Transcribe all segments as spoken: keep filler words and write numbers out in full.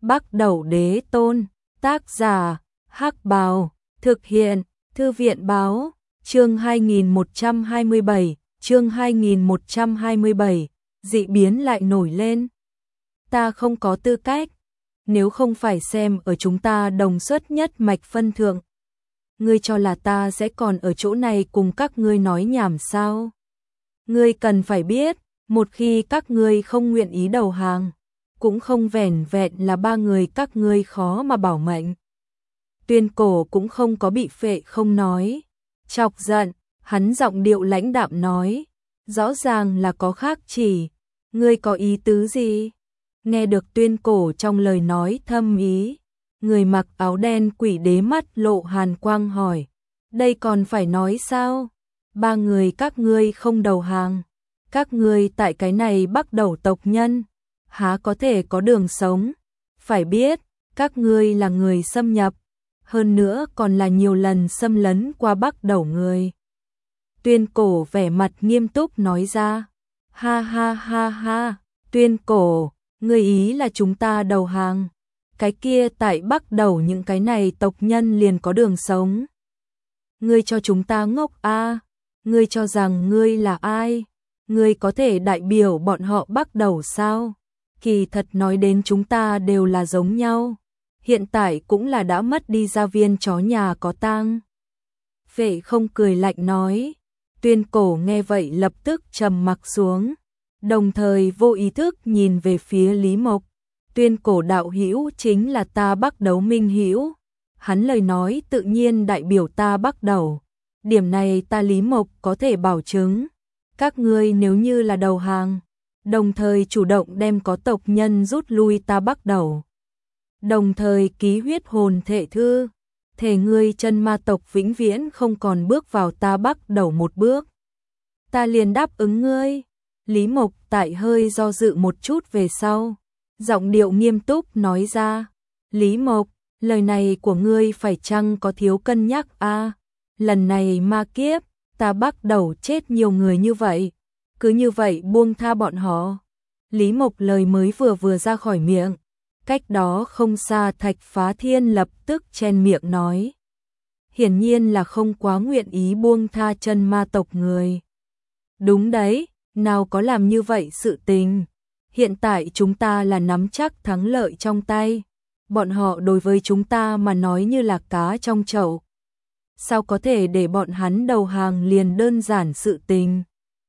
Bắc Đẩu Đế Tôn, tác giả, Hắc Bào, thực hiện, Thư viện báo, chương hai nghìn một trăm hai mươi bảy, chương hai nghìn một trăm hai mươi bảy, dị biến lại nổi lên. Ta không có tư cách, nếu không phải xem ở chúng ta đồng xuất nhất mạch phân thượng. Ngươi cho là ta sẽ còn ở chỗ này cùng các ngươi nói nhảm sao? Ngươi cần phải biết, một khi các ngươi không nguyện ý đầu hàng, cũng không vẻn vẹn là ba người các ngươi khó mà bảo mệnh. Tuyên Cổ cũng không có bị phệ không nói, chọc giận, hắn giọng điệu lãnh đạm nói, rõ ràng là có khác chỉ, ngươi có ý tứ gì? Nghe được Tuyên Cổ trong lời nói thâm ý, người mặc áo đen quỷ đế mắt lộ hàn quang hỏi, đây còn phải nói sao? Ba người các ngươi không đầu hàng, các ngươi tại cái này Bắc Đẩu tộc nhân, há có thể có đường sống? Phải biết, các ngươi là người xâm nhập, hơn nữa còn là nhiều lần xâm lấn qua Bắc Đẩu người. Tuyên Cổ vẻ mặt nghiêm túc nói ra, ha ha ha ha, Tuyên Cổ, ngươi ý là chúng ta đầu hàng, cái kia tại Bắc Đẩu những cái này tộc nhân liền có đường sống. Ngươi cho chúng ta ngốc a? À? Ngươi cho rằng ngươi là ai? Ngươi có thể đại biểu bọn họ Bắc Đẩu sao? Kỳ thật nói đến chúng ta đều là giống nhau, hiện tại cũng là đã mất đi gia viên chó nhà có tang. Vệ không cười lạnh nói, Tuyên Cổ nghe vậy lập tức trầm mặc xuống, đồng thời vô ý thức nhìn về phía Lý Mộc. Tuyên Cổ đạo hữu chính là ta Bắc Đấu minh hữu, hắn lời nói tự nhiên đại biểu ta Bắc Đẩu, điểm này ta Lý Mộc có thể bảo chứng. Các ngươi nếu như là đầu hàng, đồng thời chủ động đem có tộc nhân rút lui ta Bắc Đẩu, đồng thời ký huyết hồn thệ thư, thề ngươi chân ma tộc vĩnh viễn không còn bước vào ta Bắc Đẩu một bước, ta liền đáp ứng ngươi. Lý Mộc tại hơi do dự một chút về sau, giọng điệu nghiêm túc nói ra, Lý Mộc, lời này của ngươi phải chăng có thiếu cân nhắc a? À, lần này ma kiếp, ta Bắc Đẩu chết nhiều người như vậy, cứ như vậy buông tha bọn họ. Lý Mộc lời mới vừa vừa ra khỏi miệng, cách đó không xa Thạch Phá Thiên lập tức chen miệng nói, hiển nhiên là không quá nguyện ý buông tha chân ma tộc người. Đúng đấy, nào có làm như vậy sự tình, hiện tại chúng ta là nắm chắc thắng lợi trong tay, bọn họ đối với chúng ta mà nói như là cá trong chậu, sao có thể để bọn hắn đầu hàng liền đơn giản sự tình.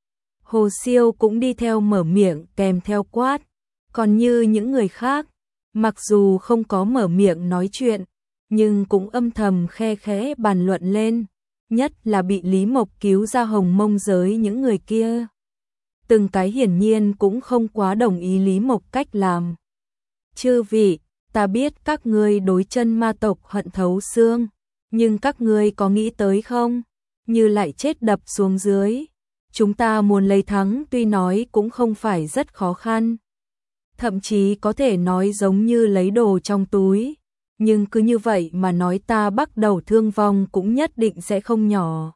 Hồ Siêu cũng đi theo mở miệng kèm theo quát, còn như những người khác, mặc dù không có mở miệng nói chuyện, nhưng cũng âm thầm khe khẽ bàn luận lên, nhất là bị Lý Mộc cứu ra hồng mông giới những người kia. Từng cái hiển nhiên cũng không quá đồng ý Lý Mộc cách làm. Chư vị, ta biết các ngươi đối chân ma tộc hận thấu xương, nhưng các ngươi có nghĩ tới không? Như lại chết đập xuống dưới, chúng ta muốn lấy thắng tuy nói cũng không phải rất khó khăn. Thậm chí có thể nói giống như lấy đồ trong túi, nhưng cứ như vậy mà nói ta Bắc Đẩu thương vong cũng nhất định sẽ không nhỏ.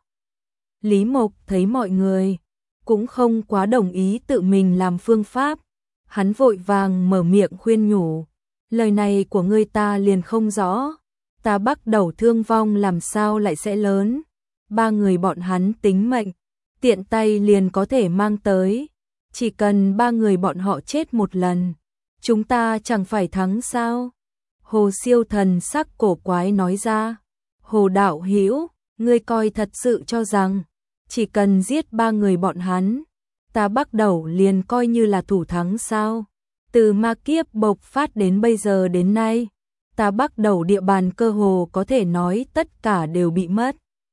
Lý Mộc thấy mọi người cũng không quá đồng ý tự mình làm phương pháp, hắn vội vàng mở miệng khuyên nhủ, lời này của ngươi ta liền không rõ, ta Bắc Đẩu thương vong làm sao lại sẽ lớn, ba người bọn hắn tính mệnh, tiện tay liền có thể mang tới, chỉ cần ba người bọn họ chết một lần, chúng ta chẳng phải thắng sao? Hồ Siêu thần sắc cổ quái nói ra, Hồ đạo hữu, ngươi coi thật sự cho rằng, chỉ cần giết ba người bọn hắn, ta Bắc Đẩu liền coi như là thủ thắng sao? Từ ma kiếp bộc phát đến bây giờ đến nay, ta Bắc Đẩu địa bàn cơ hồ có thể nói tất cả đều bị mất.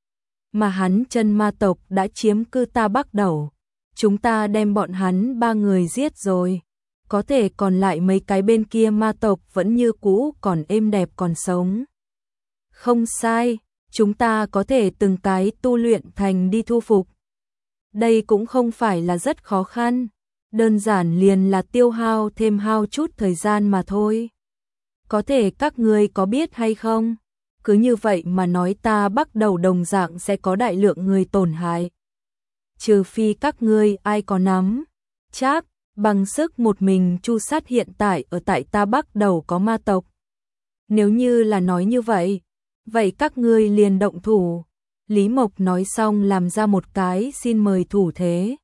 Mà hắn chân ma tộc đã chiếm cư ta Bắc Đẩu, chúng ta đem bọn hắn ba người giết rồi, có thể còn lại mấy cái bên kia ma tộc vẫn như cũ còn êm đẹp còn sống. Không sai, chúng ta có thể từng cái tu luyện thành đi thu phục. Đây cũng không phải là rất khó khăn, đơn giản liền là tiêu hao thêm hao chút thời gian mà thôi. Có thể các ngươi có biết hay không? Cứ như vậy mà nói ta Bắc Đẩu đồng dạng sẽ có đại lượng người tổn hại. Trừ phi các ngươi ai có nắm chắc, bằng sức một mình chu sát hiện tại ở tại ta Bắc Đầu có ma tộc. Nếu như là nói như vậy, vậy các ngươi liền động thủ. Lý Mộc nói xong làm ra một cái xin mời thủ thế.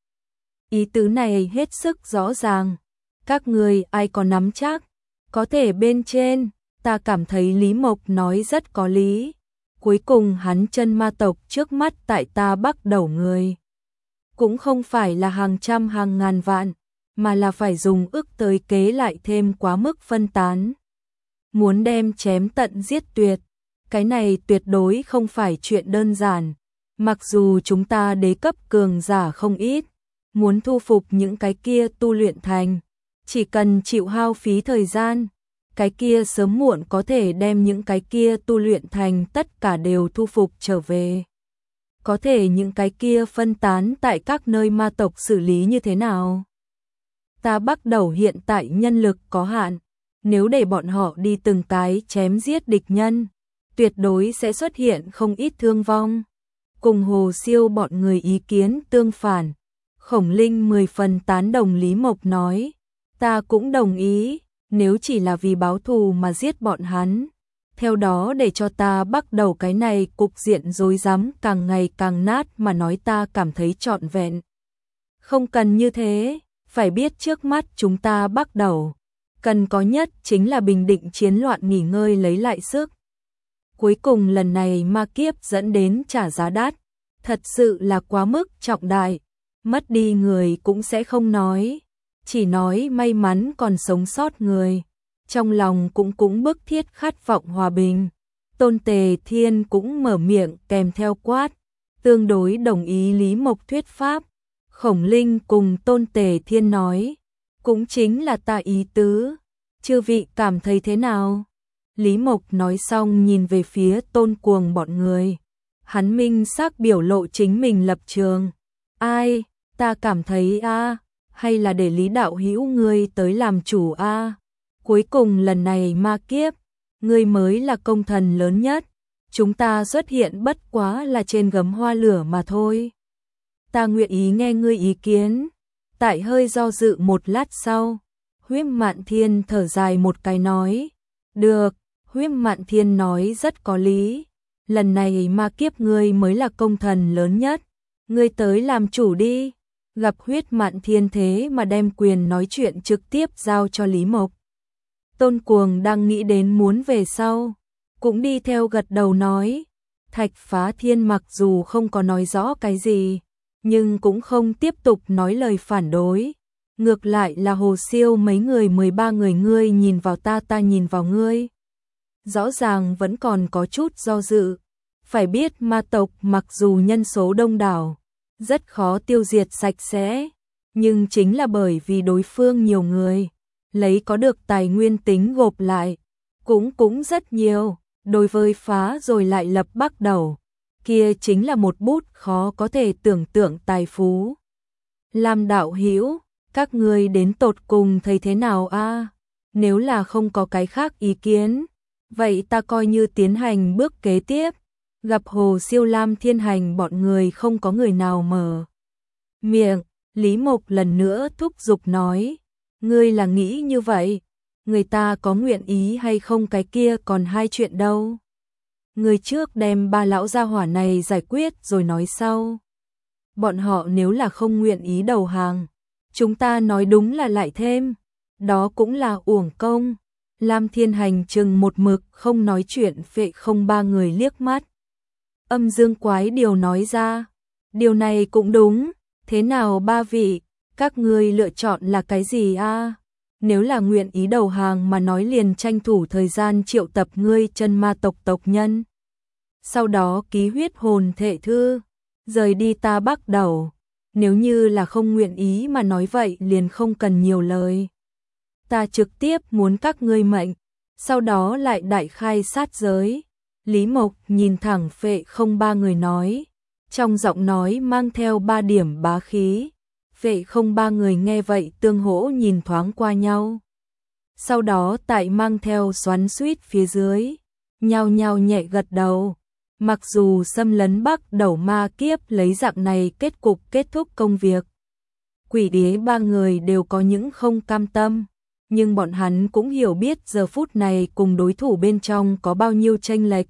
Ý tứ này hết sức rõ ràng. Các ngươi ai có nắm chắc, có thể bên trên, ta cảm thấy Lý Mộc nói rất có lý. Cuối cùng hắn chân ma tộc trước mắt tại ta Bắc Đầu người. Cũng không phải là hàng trăm hàng ngàn vạn, mà là phải dùng ức tới kế lại thêm quá mức phân tán. Muốn đem chém tận giết tuyệt, cái này tuyệt đối không phải chuyện đơn giản. Mặc dù chúng ta đế cấp cường giả không ít, muốn thu phục những cái kia tu luyện thành, chỉ cần chịu hao phí thời gian, cái kia sớm muộn có thể đem những cái kia tu luyện thành tất cả đều thu phục trở về. Có thể những cái kia phân tán tại các nơi ma tộc xử lý như thế nào? Ta Bắc Đầu hiện tại nhân lực có hạn, nếu để bọn họ đi từng cái chém giết địch nhân, tuyệt đối sẽ xuất hiện không ít thương vong. Cùng Hồ Siêu bọn người ý kiến tương phản, Khổng Linh mười phần tán đồng Lý Mộc nói, ta cũng đồng ý, nếu chỉ là vì báo thù mà giết bọn hắn, theo đó để cho ta Bắc Đầu cái này cục diện rối rắm càng ngày càng nát mà nói ta cảm thấy trọn vẹn. Không cần như thế, phải biết trước mắt chúng ta Bắc Đầu, cần có nhất chính là bình định chiến loạn nghỉ ngơi lấy lại sức. Cuối cùng lần này ma kiếp dẫn đến trả giá đắt, thật sự là quá mức trọng đại, mất đi người cũng sẽ không nói, chỉ nói may mắn còn sống sót người, trong lòng cũng cũng bức thiết khát vọng hòa bình. Tôn Tề Thiên cũng mở miệng kèm theo quát, tương đối đồng ý Lý Mộc thuyết pháp. Khổng Linh cùng Tôn Tề Thiên nói, cũng chính là ta ý tứ, chư vị cảm thấy thế nào? Lý Mộc nói xong nhìn về phía Tôn Cuồng bọn người, hắn minh xác biểu lộ chính mình lập trường. Ai, ta cảm thấy a, hay là để Lý đạo hữu ngươi tới làm chủ a? Cuối cùng lần này ma kiếp, ngươi mới là công thần lớn nhất, chúng ta xuất hiện bất quá là trên gấm hoa lửa mà thôi. Ta nguyện ý nghe ngươi ý kiến. Tại hơi do dự một lát sau, Huyết Mạn Thiên thở dài một cái nói, được. Huyết Mạn Thiên nói rất có lý, lần này ma kiếp ngươi mới là công thần lớn nhất, ngươi tới làm chủ đi. Gặp Huyết Mạn Thiên thế mà đem quyền nói chuyện trực tiếp giao cho Lý Mộc. Tôn Cuồng đang nghĩ đến muốn về sau, cũng đi theo gật đầu nói, Thạch Phá Thiên mặc dù không có nói rõ cái gì, nhưng cũng không tiếp tục nói lời phản đối. Ngược lại là Hồ Siêu mấy người mười ba người ngươi nhìn vào ta ta nhìn vào ngươi. Rõ ràng vẫn còn có chút do dự. Phải biết ma tộc mặc dù nhân số đông đảo, rất khó tiêu diệt sạch sẽ, nhưng chính là bởi vì đối phương nhiều người, lấy có được tài nguyên tính gộp lại, cũng cũng rất nhiều, đối với phá rồi lại lập Bắc Đầu, kia chính là một bút khó có thể tưởng tượng tài phú. Làm đạo hữu, các ngươi đến tột cùng thấy thế nào a? Nếu là không có cái khác ý kiến, vậy ta coi như tiến hành bước kế tiếp. Gặp Hồ Siêu Lam Thiên Hành bọn người không có người nào mở miệng, Lý Mộc lần nữa thúc giục nói, ngươi là nghĩ như vậy, người ta có nguyện ý hay không cái kia còn hai chuyện đâu. Người trước đem ba lão gia hỏa này giải quyết rồi nói sau. Bọn họ nếu là không nguyện ý đầu hàng, chúng ta nói đúng là lại thêm, đó cũng là uổng công. Lam Thiên Hành chừng một mực không nói chuyện, Phệ Không ba người liếc mắt. Âm Dương Quái Điều nói ra, điều này cũng đúng, thế nào ba vị, các ngươi lựa chọn là cái gì a? Nếu là nguyện ý đầu hàng mà nói liền tranh thủ thời gian triệu tập ngươi chân ma tộc tộc nhân. Sau đó ký huyết hồn thệ thư, rời đi ta Bắc Đầu. Nếu như là không nguyện ý mà nói vậy liền không cần nhiều lời. Ta trực tiếp muốn các ngươi mệnh, sau đó lại đại khai sát giới. Lý Mộc nhìn thẳng Phệ Không ba người nói, trong giọng nói mang theo ba điểm bá khí. Phệ Không ba người nghe vậy tương hỗ nhìn thoáng qua nhau. Sau đó tại mang theo xoắn xuýt phía dưới, nhao nhao nhẹ gật đầu. Mặc dù xâm lấn Bắc Đầu ma kiếp lấy dạng này kết cục kết thúc công việc, Quỷ đế ba người đều có những không cam tâm, nhưng bọn hắn cũng hiểu biết giờ phút này cùng đối thủ bên trong có bao nhiêu chênh lệch.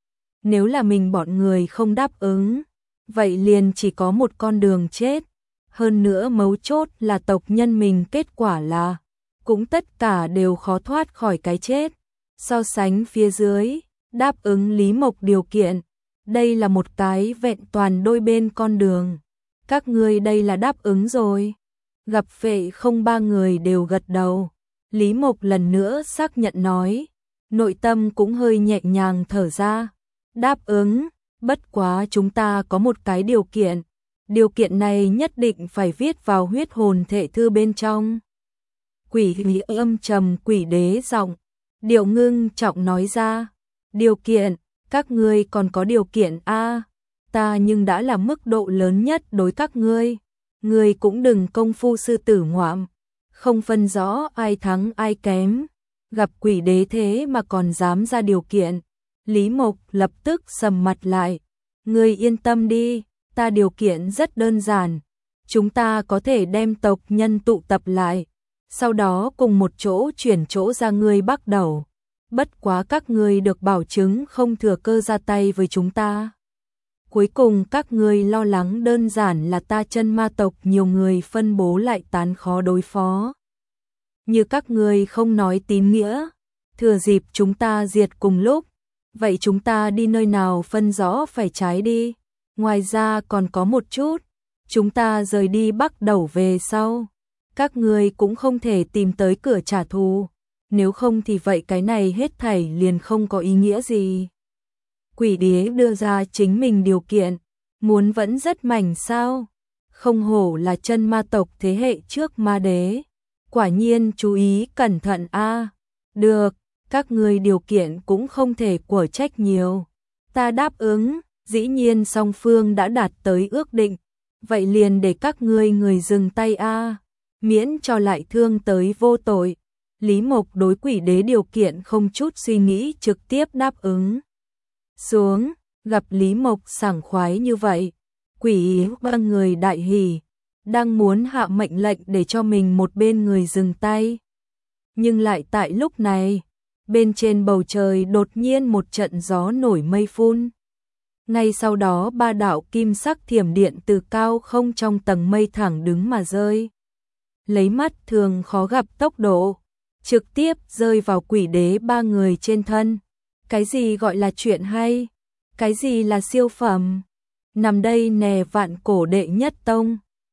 Nếu là mình bọn người không đáp ứng, vậy liền chỉ có một con đường chết. Hơn nữa mấu chốt là tộc nhân mình kết quả là cũng tất cả đều khó thoát khỏi cái chết. So sánh phía dưới, đáp ứng Lý Mộc điều kiện, đây là một cái vẹn toàn đôi bên con đường. Các ngươi đây là đáp ứng rồi. Gặp Vệ Không ba người đều gật đầu. Lý Mộc lần nữa xác nhận nói, nội tâm cũng hơi nhẹ nhàng thở ra. Đáp ứng, bất quá chúng ta có một cái điều kiện. Điều kiện này nhất định phải viết vào huyết hồn thể thư bên trong. Quỷ Lý âm trầm quỷ đế giọng, điệu ngưng trọng nói ra. Điều kiện, các ngươi còn có điều kiện a? Ta nhưng đã là mức độ lớn nhất đối các ngươi. Ngươi cũng đừng công phu sư tử ngoạm, không phân rõ ai thắng ai kém. Gặp quỷ đế thế mà còn dám ra điều kiện. Lý Mộc lập tức sầm mặt lại. Ngươi yên tâm đi, ta điều kiện rất đơn giản. Chúng ta có thể đem tộc nhân tụ tập lại, sau đó cùng một chỗ chuyển chỗ ra ngươi bắt đầu. Bất quá các ngươi được bảo chứng không thừa cơ ra tay với chúng ta. Cuối cùng các ngươi lo lắng đơn giản là ta chân ma tộc nhiều người phân bố lại tán khó đối phó. Như các ngươi không nói tín nghĩa, thừa dịp chúng ta diệt cùng lúc, vậy chúng ta đi nơi nào phân rõ phải trái đi. Ngoài ra còn có một chút, chúng ta rời đi bắt đầu về sau, các ngươi cũng không thể tìm tới cửa trả thù, nếu không thì vậy cái này hết thảy liền không có ý nghĩa gì. Quỷ đế đưa ra chính mình điều kiện, muốn vẫn rất mảnh sao? Không hổ là chân ma tộc thế hệ trước ma đế, quả nhiên chú ý cẩn thận a. Được, các ngươi điều kiện cũng không thể của trách nhiều. Ta đáp ứng, dĩ nhiên song phương đã đạt tới ước định, vậy liền để các ngươi người dừng tay a, miễn cho lại thương tới vô tội. Lý Mộc đối quỷ đế điều kiện không chút suy nghĩ trực tiếp đáp ứng. Xuống, gặp Lý Mộc sảng khoái như vậy, quỷ ba người đại hỉ, đang muốn hạ mệnh lệnh để cho mình một bên người dừng tay. Nhưng lại tại lúc này, bên trên bầu trời đột nhiên một trận gió nổi mây phun. Ngay sau đó ba đạo kim sắc thiểm điện từ cao không trong tầng mây thẳng đứng mà rơi. Lấy mắt thường khó gặp tốc độ, trực tiếp rơi vào quỷ đế ba người trên thân. Cái gì gọi là chuyện hay? Cái gì là siêu phẩm? Nằm đây nè vạn cổ đệ nhất tông,